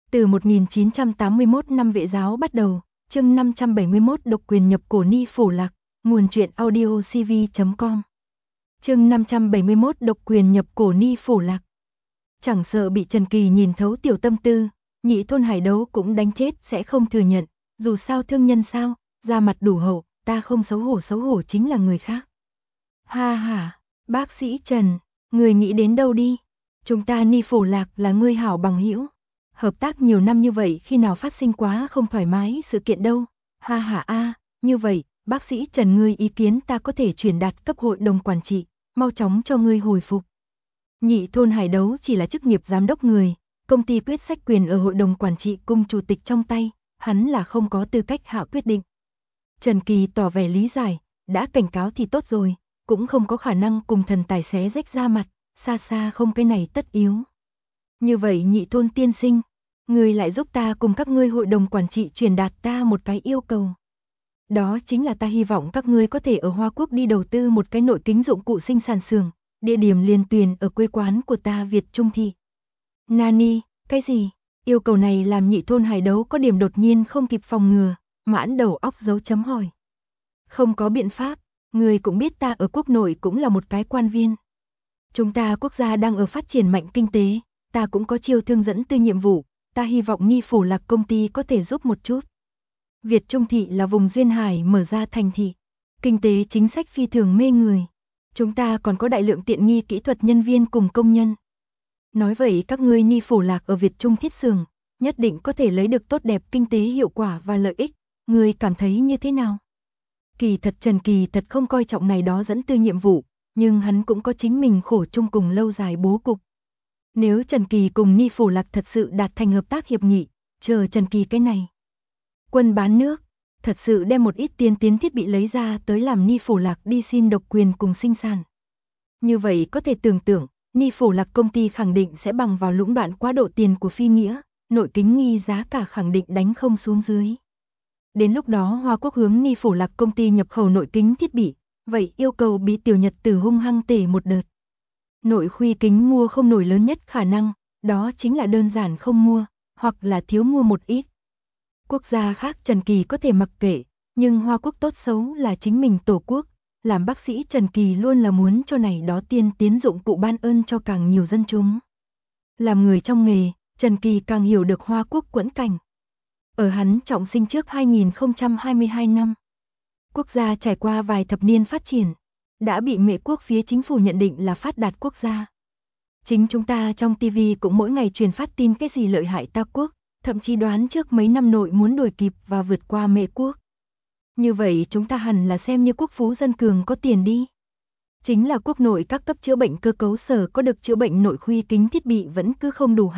Từ 1981 năm Vệ giáo bắt đầu, chương 571 độc quyền nhập cổ Ni Phổ Lạc, nguồn truyện audio cv.com. Chương 571 độc quyền nhập cổ Ni Phổ Lạc. Chẳng sợ bị Trần Kỳ nhìn thấu tiểu tâm tư, Nhị Thôn Hải Đấu cũng đánh chết sẽ không thừa nhận, dù sao thương nhân sao, ra mặt đủ hậu, ta không xấu hổ chính là người khác. Ha ha, bác sĩ Trần, người nghĩ đến đâu đi? Chúng ta Ni Phổ Lạc là ngươi hảo bằng hữu. Hợp tác nhiều năm như vậy khi nào phát sinh quá không thoải mái sự kiện đâu. Ha ha a, như vậy, bác sĩ Trần ngươi ý kiến ta có thể truyền đạt cấp hội đồng quản trị, mau chóng cho ngươi hồi phục. Nhị Thôn Hải Đấu chỉ là chức nghiệp giám đốc người, công ty quyết sách quyền ở hội đồng quản trị cùng chủ tịch trong tay, hắn là không có tư cách hạ quyết định. Trần Kỳ tỏ vẻ lý giải, đã cảnh cáo thì tốt rồi, cũng không có khả năng cùng thần tài xé rách ra mặt, xa xa không cái này tất yếu. Như vậy Nhị Thôn tiên sinh, ngươi lại giúp ta cùng các ngươi hội đồng quản trị truyền đạt ta một cái yêu cầu. Đó chính là ta hy vọng các ngươi có thể ở Hoa Quốc đi đầu tư một cái nội kính dụng cụ sinh sản xưởng, địa điểm liền tuyền ở quê quán của ta Việt Trung Thị. Nani, cái gì? Yêu cầu này làm Nhị Thôn Hải Đấu có điểm đột nhiên không kịp phòng ngừa, mãn đầu óc dấu chấm hỏi. Không có biện pháp, ngươi cũng biết ta ở quốc nội cũng là một cái quan viên. Chúng ta quốc gia đang ở phát triển mạnh kinh tế, ta cũng có chiêu thương dẫn tư nhiệm vụ, ta hy vọng Ni Phổ Lạc công ty có thể giúp một chút. Việt Trung Thị là vùng duyên hải mở ra thành thị, kinh tế chính sách phi thường mê người. Chúng ta còn có đại lượng tiện nghi kỹ thuật nhân viên cùng công nhân. Nói vậy các ngươi Ni Phổ Lạc ở Việt Trung thiết xưởng, nhất định có thể lấy được tốt đẹp kinh tế hiệu quả và lợi ích, ngươi cảm thấy như thế nào? Kỳ thật Trần Kỳ thật không coi trọng này đó dẫn tư nhiệm vụ, nhưng hắn cũng có chính mình khổ chung cùng lâu dài bố cục. Nếu Trần Kỳ cùng Ni Phổ Lạc thật sự đạt thành hợp tác hiệp nghị, chờ Trần Kỳ cái này quân bán nước, thật sự đem một ít tiên tiến thiết bị lấy ra tới làm Ni Phổ Lạc đi xin độc quyền cùng sinh sản. Như vậy có thể tưởng tượng, Ni Phổ Lạc công ty khẳng định sẽ bằng vào lũng đoạn quá độ tiền của phi nghĩa, nội kính nghi giá cả khẳng định đánh không xuống dưới. Đến lúc đó Hoa Quốc hướng Ni Phổ Lạc công ty nhập khẩu nội kính thiết bị, vậy yêu cầu bị tiểu Nhật Tử hung hăng tể một đợt. Nội khuy kính mua không nổi lớn nhất khả năng, đó chính là đơn giản không mua, hoặc là thiếu mua một ít. Quốc gia khác Trần Kỳ có thể mặc kệ, nhưng Hoa Quốc tốt xấu là chính mình tổ quốc, làm bác sĩ Trần Kỳ luôn là muốn cho này đó tiên tiến dụng cụ ban ơn cho càng nhiều dân chúng. Làm người trong nghề, Trần Kỳ càng hiểu được Hoa Quốc quẫn cảnh. Ở hắn trọng sinh trước 2022 năm, quốc gia trải qua vài thập niên phát triển, đã bị Mễ quốc phía chính phủ nhận định là phát đạt quốc gia. Chính chúng ta trong TV cũng mỗi ngày truyền phát tin cái gì lợi hại ta quốc, thậm chí đoán trước mấy năm nội muốn đuổi kịp và vượt qua Mễ quốc. Như vậy chúng ta hẳn là xem như quốc phú dân cường có tiền đi. Chính là quốc nội các cấp chữa bệnh cơ cấu sở có được chữa bệnh nội khuy kính thiết bị vẫn cứ không đủ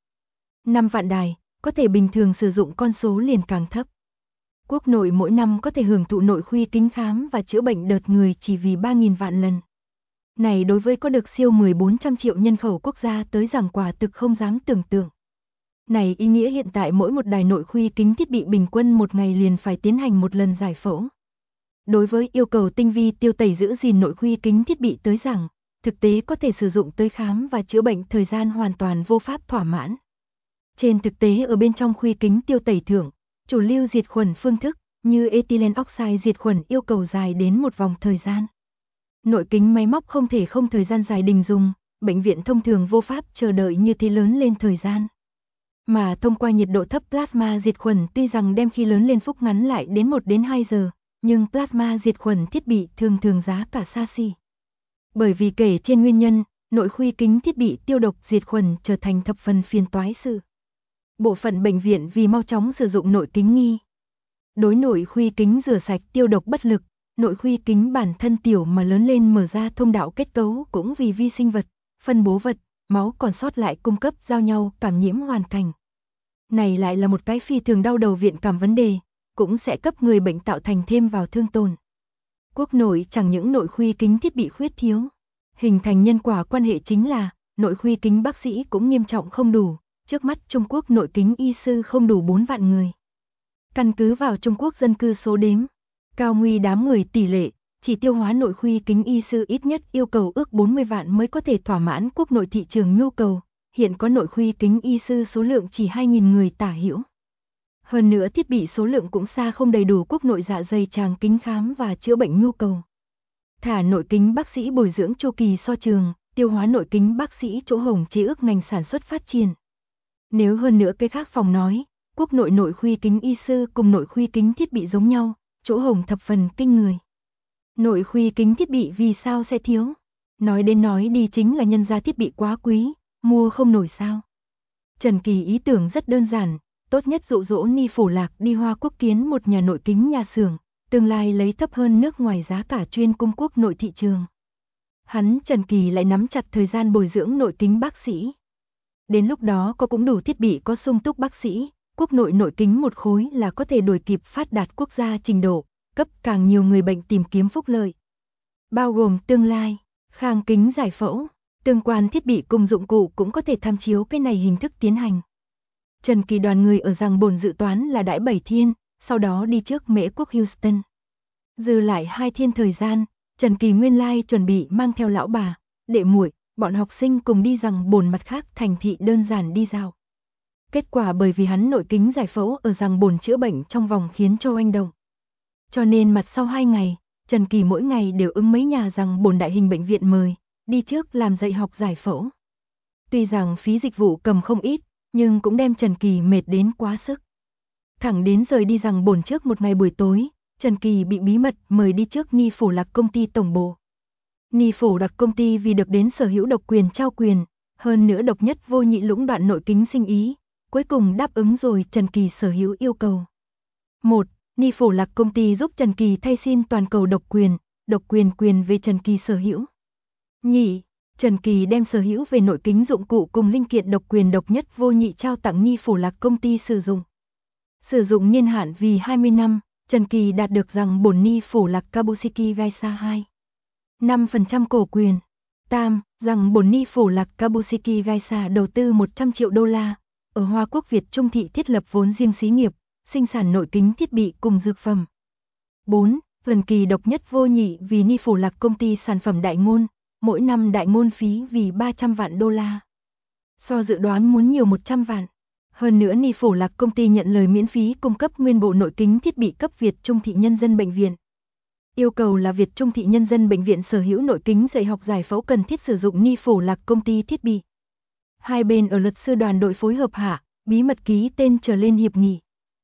5 vạn đài, có thể bình thường sử dụng con số liền càng thấp. Quốc nội mỗi năm có thể hưởng thụ nội khuy kính khám và chữa bệnh đợt người chỉ vì 3.000 vạn lần. Này đối với có được siêu 1400 triệu nhân khẩu quốc gia tới giảng quả thực không dám tưởng tượng. Này ý nghĩa hiện tại mỗi một đài nội khuy kính thiết bị bình quân một ngày liền phải tiến hành một lần giải phẫu. Đối với yêu cầu tinh vi tiêu tẩy giữ gìn nội khuy kính thiết bị tới giảng, thực tế có thể sử dụng tới khám và chữa bệnh thời gian hoàn toàn vô pháp thỏa mãn. Trên thực tế ở bên trong khuy kính tiêu tẩy thưởng, chủ lưu diệt khuẩn phương thức như ethylene oxide diệt khuẩn yêu cầu dài đến một vòng thời gian. Nội kính máy móc không thể không thời gian dài đình dùng, bệnh viện thông thường vô pháp chờ đợi như thế lớn lên thời gian. Mà thông qua nhiệt độ thấp plasma diệt khuẩn tuy rằng đem khi lớn lên phúc ngắn lại đến 1 đến 2 giờ, nhưng plasma diệt khuẩn thiết bị thường giá cả xa xỉ. Bởi vì kể trên nguyên nhân, nội khuy kính thiết bị tiêu độc diệt khuẩn trở thành thập phần phiền toái sự. Bộ phận bệnh viện vì mau chóng sử dụng nội kính nghi. Đối nội khuy kính rửa sạch tiêu độc bất lực, nội khuy kính bản thân tiểu mà lớn lên mở ra thông đạo kết cấu cũng vì vi sinh vật, phân bố vật, máu còn sót lại cung cấp giao nhau cảm nhiễm hoàn cảnh. Này lại là một cái phi thường đau đầu viện cảm vấn đề, cũng sẽ cấp người bệnh tạo thành thêm vào thương tổn. Quốc nội chẳng những nội khuy kính thiết bị khuyết thiếu, hình thành nhân quả quan hệ chính là nội khuy kính bác sĩ cũng nghiêm trọng không đủ, trước mắt Trung Quốc nội kính y sư không đủ 4 vạn người. Căn cứ vào Trung Quốc dân cư số đếm, cao nguy đám người tỷ lệ, chỉ tiêu hóa nội khuy kính y sư ít nhất yêu cầu ước 40 vạn mới có thể thỏa mãn quốc nội thị trường nhu cầu, hiện có nội khuy kính y sư số lượng chỉ 2.000 người tả hữu. Hơn nữa thiết bị số lượng cũng xa không đầy đủ quốc nội dạ dày tràng kính khám và chữa bệnh nhu cầu. Thả nội kính bác sĩ bồi dưỡng chu kỳ so trường, tiêu hóa nội kính bác sĩ chỗ hồng chế ước ngành sản xuất phát triển. Nếu hơn nữa cái khác phòng nói, quốc nội nội khuy kính y sư cùng nội khuy kính thiết bị giống nhau, chỗ hồng thập phần kinh người. Nội khuy kính thiết bị vì sao sẽ thiếu? Nói đến nói đi chính là nhân ra thiết bị quá quý, mua không nổi sao. Trần Kỳ ý tưởng rất đơn giản, tốt nhất dụ dỗ Ni Phổ Lạc đi Hoa Quốc kiến một nhà nội kính nhà xưởng, tương lai lấy thấp hơn nước ngoài giá cả chuyên cung quốc nội thị trường. Hắn Trần Kỳ lại nắm chặt thời gian bồi dưỡng nội kính bác sĩ. Đến lúc đó có cũng đủ thiết bị có sung túc bác sĩ, quốc nội nội kính một khối là có thể đuổi kịp phát đạt quốc gia trình độ, cấp càng nhiều người bệnh tìm kiếm phúc lợi. Bao gồm tương lai, khang kính giải phẫu, tương quan thiết bị cùng dụng cụ cũng có thể tham chiếu cái này hình thức tiến hành. Trần Kỳ đoàn người ở Giang Bồn dự toán là đãi 7 thiên, sau đó đi trước Mễ quốc Houston. Dư lại 2 thiên thời gian, Trần Kỳ nguyên lai chuẩn bị mang theo lão bà, đệ muội, bọn học sinh cùng đi Giang Bồn mặt khác thành thị đơn giản đi dạo. Kết quả bởi vì hắn nội kính giải phẫu ở Giang Bồn chữa bệnh trong vòng khiến cho oanh động. Cho nên mặt sau 2 ngày, Trần Kỳ mỗi ngày đều ứng mấy nhà Giang Bồn đại hình bệnh viện mời, đi trước làm dạy học giải phẫu. Tuy rằng phí dịch vụ cầm không ít, nhưng cũng đem Trần Kỳ mệt đến quá sức. Thẳng đến rời đi Giang Bồn trước một ngày buổi tối, Trần Kỳ bị bí mật mời đi trước Ni Phổ Lạc công ty tổng bộ. Ni Phổ Lạc công ty vì được đến sở hữu độc quyền trao quyền, hơn nữa độc nhất vô nhị lũng đoạn nội kính sinh ý, cuối cùng đáp ứng rồi Trần Kỳ sở hữu yêu cầu. 1. Ni Phổ Lạc công ty giúp Trần Kỳ thay xin toàn cầu độc quyền về Trần Kỳ sở hữu. Nhị, Trần Kỳ đem sở hữu về nội kính dụng cụ cùng linh kiện độc quyền độc nhất vô nhị trao tặng Ni Phổ Lạc công ty sử dụng. Sử dụng niên hạn vì 20 năm, Trần Kỳ đạt được rằng bổn Ni Phổ Lạc Kabushiki Gaisa 2. 5% cổ quyền. Tam, rằng bổn Ni Phổ Lạc Kabushiki Gaisa đầu tư 100 triệu đô la, ở Hoa Quốc Việt Trung thị thiết lập vốn riêng xí nghiệp, sinh sản nội kính thiết bị cùng dược phẩm. 4. Trần Kỳ độc nhất vô nhị vì Ni Phổ Lạc công ty sản phẩm đại ngôn, mỗi năm đại ngôn phí vì 300 vạn đô la. So dự đoán muốn nhiều 100 vạn. Hơn nữa Ni Phổ Lạc công ty nhận lời miễn phí cung cấp nguyên bộ nội kính thiết bị cấp Việt Trung thị nhân dân bệnh viện. Yêu cầu là Việt Trung thị nhân dân bệnh viện sở hữu nội kính dạy học giải phẫu cần thiết sử dụng Ni Phổ Lạc công ty thiết bị. Hai bên ở luật sư đoàn đội phối hợp hạ, bí mật ký tên trở lên hiệp nghị.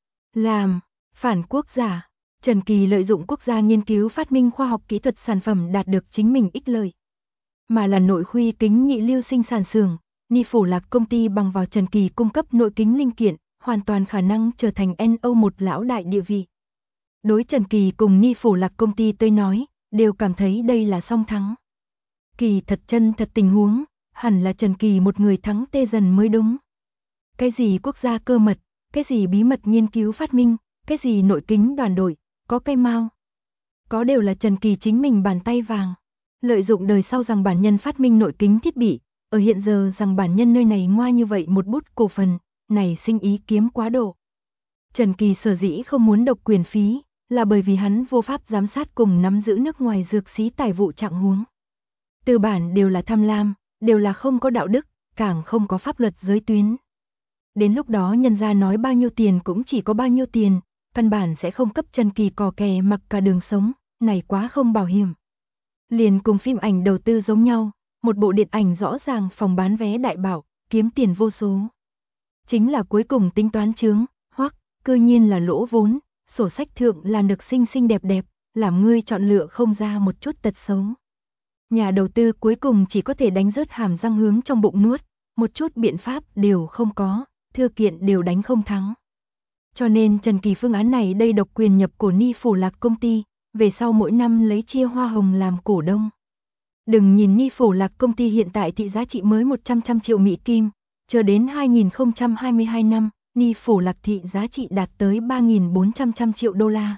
Làm phản quốc giả. Trần Kỳ lợi dụng quốc gia nghiên cứu phát minh khoa học kỹ thuật sản phẩm đạt được chính mình ích lợi. Mà là nội khuy kính nhị lưu sinh sản xưởng, Ni Phổ Lạc công ty bằng vào Trần Kỳ cung cấp nội kính linh kiện, hoàn toàn khả năng trở thành NO1 lão đại địa vị. Đối Trần Kỳ cùng Ni Phổ Lạc công ty tôi nói, đều cảm thấy đây là song thắng. Kỳ thật chân thật tình huống, hẳn là Trần Kỳ một người thắng tê dần mới đúng. Cái gì quốc gia cơ mật, cái gì bí mật nghiên cứu phát minh, cái gì nội kính đoàn đội, có cây mau. Có đều là Trần Kỳ chính mình bàn tay vàng. Lợi dụng đời sau rằng bản nhân phát minh nội kính thiết bị, ở hiện giờ rằng bản nhân nơi này ngoa như vậy một bút cổ phần, này sinh ý kiếm quá độ. Trần Kỳ sở dĩ không muốn độc quyền phí, là bởi vì hắn vô pháp giám sát cùng nắm giữ nước ngoài dược xí tài vụ trạng huống. Tư bản đều là tham lam, đều là không có đạo đức, càng không có pháp luật giới tuyến. Đến lúc đó nhân gia nói bao nhiêu tiền cũng chỉ có bao nhiêu tiền, căn bản sẽ không cấp Trần Kỳ cò kè mặc cả đường sống, này quá không bảo hiểm. Liền cùng phim ảnh đầu tư giống nhau, một bộ điện ảnh rõ ràng phòng bán vé đại bảo, kiếm tiền vô số. Chính là cuối cùng tính toán chướng, hoặc, cư nhiên là lỗ vốn, sổ sách thượng làm được xinh xinh đẹp đẹp, làm ngươi chọn lựa không ra một chút tật xấu. Nhà đầu tư cuối cùng chỉ có thể đánh rớt hàm răng hướng trong bụng nuốt, một chút biện pháp đều không có, thư kiện đều đánh không thắng. Cho nên Trần Kỳ phương án này đây độc quyền nhập cổ Ni Phổ Lạc công ty, về sau mỗi năm lấy chia hoa hồng làm cổ đông. Đừng nhìn Ni Phổ Lạc công ty hiện tại thị giá trị mới 100 triệu Mỹ Kim, chờ đến 2022 năm, Ni Phổ Lạc thị giá trị đạt tới 3.400 triệu đô la.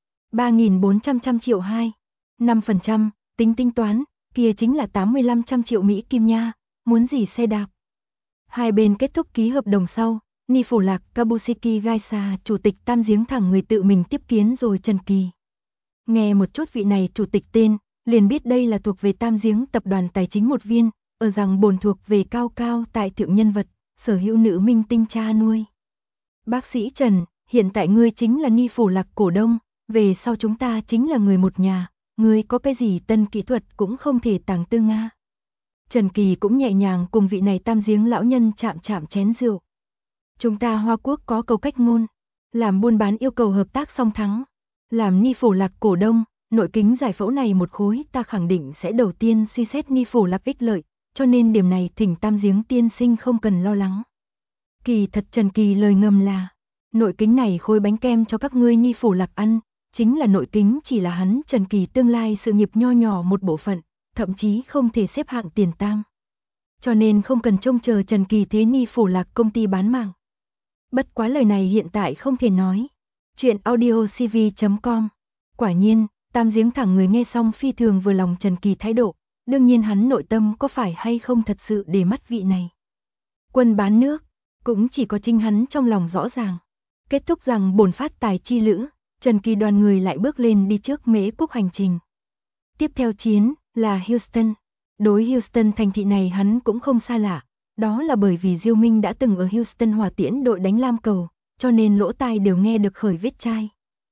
3.400 triệu 5%, tính toán, kia chính là 85 triệu Mỹ Kim nha, muốn gì xe đạp. Hai bên kết thúc ký hợp đồng sau, Ni Phổ Lạc Kabushiki Gaisa chủ tịch Tam Giếng thẳng người tự mình tiếp kiến rồi Trần Kỳ. Nghe một chút vị này chủ tịch tên, liền biết đây là thuộc về Tam Giếng tập đoàn tài chính một viên, ở rằng bổn thuộc về cao cao tại thượng nhân vật, sở hữu nữ minh tinh cha nuôi. Bác sĩ Trần, hiện tại ngươi chính là Ni Phủ Lạc cổ đông, về sau chúng ta chính là người một nhà, ngươi có cái gì tân kỹ thuật cũng không thể tàng tư Nga. Trần Kỳ cũng nhẹ nhàng cùng vị này tam giếng lão nhân chạm chạm chén rượu. Chúng ta Hoa Quốc có câu cách ngôn, làm buôn bán yêu cầu hợp tác song thắng. Làm Ni Phủ Lạc cổ đông, nội kính giải phẫu này một khối ta khẳng định sẽ đầu tiên suy xét Ni Phủ Lạc ích lợi, cho nên điểm này thỉnh tam giếng tiên sinh không cần lo lắng. Kỳ thật Trần Kỳ lời ngầm là, nội kính này khối bánh kem cho các ngươi Ni Phủ Lạc ăn, chính là nội kính chỉ là hắn Trần Kỳ tương lai sự nghiệp nho nhỏ một bộ phận, thậm chí không thể xếp hạng tiền tam. Cho nên không cần trông chờ Trần Kỳ thế Ni Phủ Lạc công ty bán mạng. Bất quá lời này hiện tại không thể nói. Chuyện audiocv.com. Quả nhiên, tam giếng thẳng người nghe xong phi thường vừa lòng Trần Kỳ thái độ, đương nhiên hắn nội tâm có phải hay không thật sự để mắt vị này. Quân bán nước, cũng chỉ có chính hắn trong lòng rõ ràng. Kết thúc rằng bổn phát tài chi lữ, Trần Kỳ đoàn người lại bước lên đi trước Mễ Quốc hành trình. Tiếp theo chiến là Houston. Đối Houston thành thị này hắn cũng không xa lạ, đó là bởi vì Diêu Minh đã từng ở Houston hỏa tiễn đội đánh lam cầu, cho nên lỗ tai đều nghe được khởi vết chai.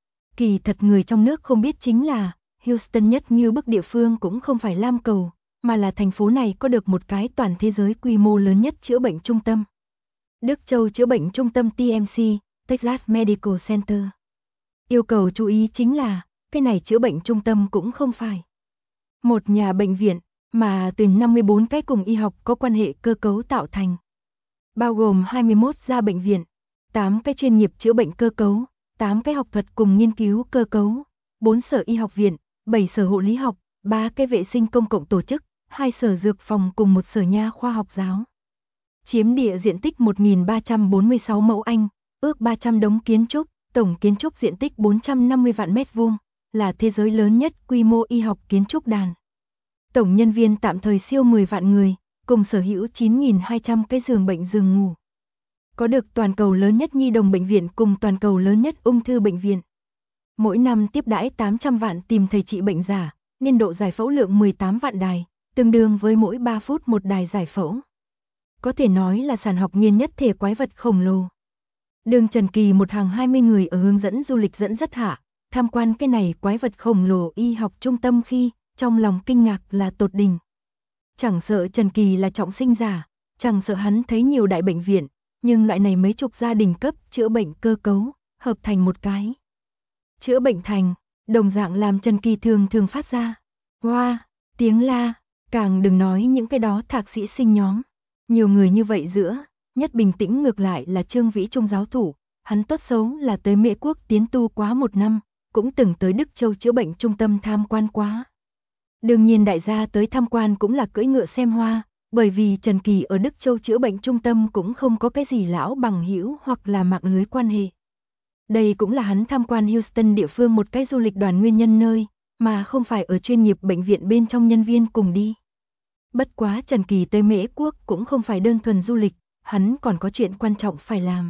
Kỳ thật người trong nước không biết chính là, Houston nhất như bức địa phương cũng không phải lam cầu, mà là thành phố này có được một cái toàn thế giới quy mô lớn nhất chữa bệnh trung tâm. Đức Châu chữa bệnh trung tâm TMC, Texas Medical Center. Yêu cầu chú ý chính là, cái này chữa bệnh trung tâm cũng không phải một nhà bệnh viện, mà từ 54 cái cùng y học có quan hệ cơ cấu tạo thành. Bao gồm 21 gia bệnh viện, 8 cái chuyên nghiệp chữa bệnh cơ cấu, 8 cái học thuật cùng nghiên cứu cơ cấu, 4 sở y học viện, 7 sở hộ lý học, 3 cái vệ sinh công cộng tổ chức, 2 sở dược phòng cùng 1 sở nha khoa học giáo. Chiếm địa diện tích 1.346 mẫu Anh, ước 300 đống kiến trúc, tổng kiến trúc diện tích 450 vạn mét vuông, là thế giới lớn nhất quy mô y học kiến trúc đàn. Tổng nhân viên tạm thời siêu 10 vạn người, cùng sở hữu 9.200 cái giường bệnh giường ngủ. Có được toàn cầu lớn nhất nhi đồng bệnh viện cùng toàn cầu lớn nhất ung thư bệnh viện. Mỗi năm tiếp đãi 800 vạn tìm thầy trị bệnh giả, niên độ giải phẫu lượng 18 vạn đài, tương đương với mỗi 3 phút một đài giải phẫu. Có thể nói là sản học nghiên nhất thể quái vật khổng lồ. Đường Trần Kỳ một hàng 20 người ở hướng dẫn du lịch dẫn dắt hạ, tham quan cái này quái vật khổng lồ y học trung tâm khi, trong lòng kinh ngạc là tột đỉnh. Chẳng sợ Trần Kỳ là trọng sinh giả, chẳng sợ hắn thấy nhiều đại bệnh viện, nhưng loại này mấy chục gia đình cấp chữa bệnh cơ cấu, hợp thành một cái. Chữa bệnh thành, đồng dạng làm Trần Kỳ thường thường phát ra. Hoa, tiếng la, càng đừng nói những cái đó thạc sĩ sinh nhóm. Nhiều người như vậy giữa, nhất bình tĩnh ngược lại là Trương Vĩ Trung giáo thủ, hắn tốt xấu là tới Mễ Quốc tiến tu quá 1 năm, cũng từng tới Đức Châu chữa bệnh trung tâm tham quan quá. Đương nhiên đại gia tới tham quan cũng là cưỡi ngựa xem hoa, bởi vì Trần Kỳ ở Đức Châu chữa bệnh trung tâm cũng không có cái gì lão bằng hữu hoặc là mạng lưới quan hệ. Đây cũng là hắn tham quan Houston địa phương một cái du lịch đoàn nguyên nhân nơi, mà không phải ở chuyên nghiệp bệnh viện bên trong nhân viên cùng đi. Bất quá Trần Kỳ tới Mễ Quốc cũng không phải đơn thuần du lịch, hắn còn có chuyện quan trọng phải làm.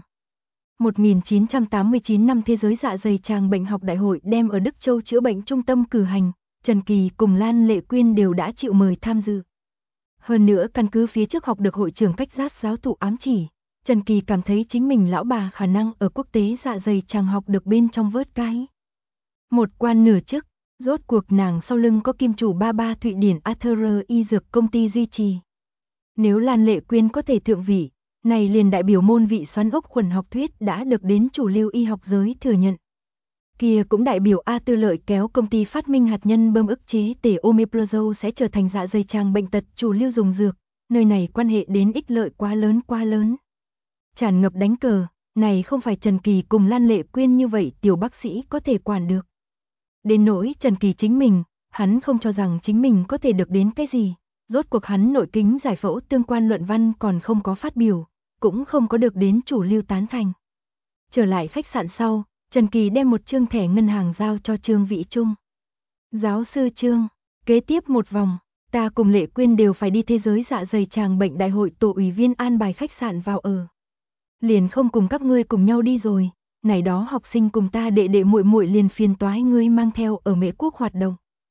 1989 năm Thế giới dạ dày tràng bệnh học đại hội đem ở Đức Châu chữa bệnh trung tâm cử hành, Trần Kỳ cùng Lan Lệ Quyên đều đã chịu mời tham dự. Hơn nữa căn cứ phía trước học được hội trưởng cách giác giáo thụ ám chỉ, Trần Kỳ cảm thấy chính mình lão bà khả năng ở quốc tế dạ dày tràng học được bên trong vớt cái. Một quan nửa chức, rốt cuộc nàng sau lưng có kim chủ ba Thụy Điển Arthur y dược công ty duy trì. Nếu Lan Lệ Quyên có thể thượng vị, này liền đại biểu môn vị xoắn ốc khuẩn học thuyết đã được đến chủ lưu y học giới thừa nhận. Kia cũng đại biểu A Tư Lợi kéo công ty phát minh hạt nhân bơm ức chế tể Omeprazole sẽ trở thành dạ dày tràng bệnh tật chủ lưu dùng dược, nơi này quan hệ đến ích lợi quá lớn. Tràn ngập đánh cờ, này không phải Trần Kỳ cùng Lan Lệ Quyên như vậy tiểu bác sĩ có thể quản được. Đến nỗi Trần Kỳ chính mình, hắn không cho rằng chính mình có thể được đến cái gì, rốt cuộc hắn nội kính giải phẫu tương quan luận văn còn không có phát biểu, cũng không có được đến chủ lưu tán thành. Trở lại khách sạn sau, Trần Kỳ đem một chương thẻ ngân hàng giao cho Trương Vĩ Trung. Giáo sư Trương, kế tiếp một vòng, ta cùng Lệ Quyên đều phải đi thế giới dạ dày tràng bệnh đại hội tổ ủy viên an bài khách sạn vào ở. Liền không cùng các ngươi cùng nhau đi rồi, này đó học sinh cùng ta đệ đệ muội muội liền phiền toái ngươi mang theo ở Mễ Quốc hoạt động.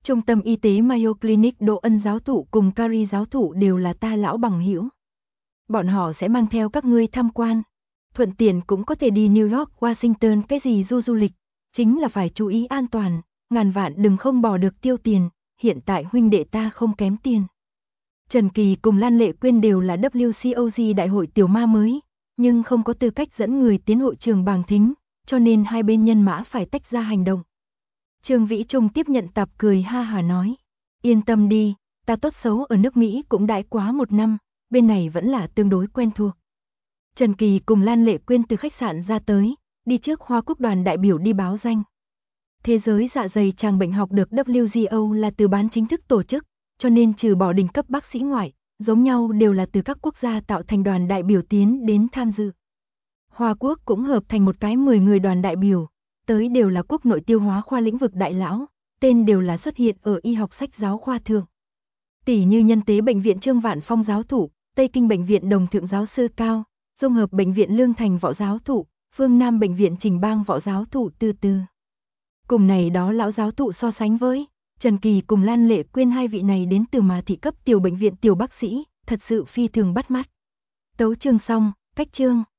Trung tâm y tế Mayo Clinic Đỗ Ân giáo thụ cùng Carrie giáo thụ đều là ta lão bằng hữu. Bọn họ sẽ mang theo các ngươi tham quan. Thuận tiện cũng có thể đi New York, Washington cái gì du lịch. Chính là phải chú ý an toàn, ngàn vạn đừng không bỏ được tiêu tiền, hiện tại huynh đệ ta không kém tiền. Trần Kỳ cùng Lan Lệ Quyên đều là WCOG đại hội tiểu ma mới, nhưng không có tư cách dẫn người tiến hội trường bàng thính, cho nên hai bên nhân mã phải tách ra hành động. Trương Vĩ Trung tiếp nhận tập cười ha hà nói, yên tâm đi, ta tốt xấu ở nước Mỹ cũng đãi quá 1 năm, bên này vẫn là tương đối quen thuộc. Trần Kỳ cùng Lan Lệ Quyên từ khách sạn ra tới, đi trước Hoa Quốc đoàn đại biểu đi báo danh. Thế giới dạ dày tràng bệnh học được WGO là từ bán chính thức tổ chức, cho nên trừ bỏ đỉnh cấp bác sĩ ngoại, giống nhau đều là từ các quốc gia tạo thành đoàn đại biểu tiến đến tham dự. Hoa Quốc cũng hợp thành một cái 10 người đoàn đại biểu, tới đều là quốc nội tiêu hóa khoa lĩnh vực đại lão, tên đều là xuất hiện ở y học sách giáo khoa thượng. Tỷ như Nhân tế bệnh viện Trương Vạn Phong giáo thụ, Tây Kinh bệnh viện Đồng Thượng giáo sư Cao, Dung hợp bệnh viện Lương Thành võ giáo thụ, Phương Nam bệnh viện Trình Bang võ giáo thụ Từ Từ. Cùng này đó lão giáo thụ so sánh với Trần Kỳ cùng Lan Lệ Quyên hai vị này đến từ mà thị cấp tiểu bệnh viện tiểu bác sĩ, thật sự phi thường bắt mắt. Tấu chương xong, cách chương.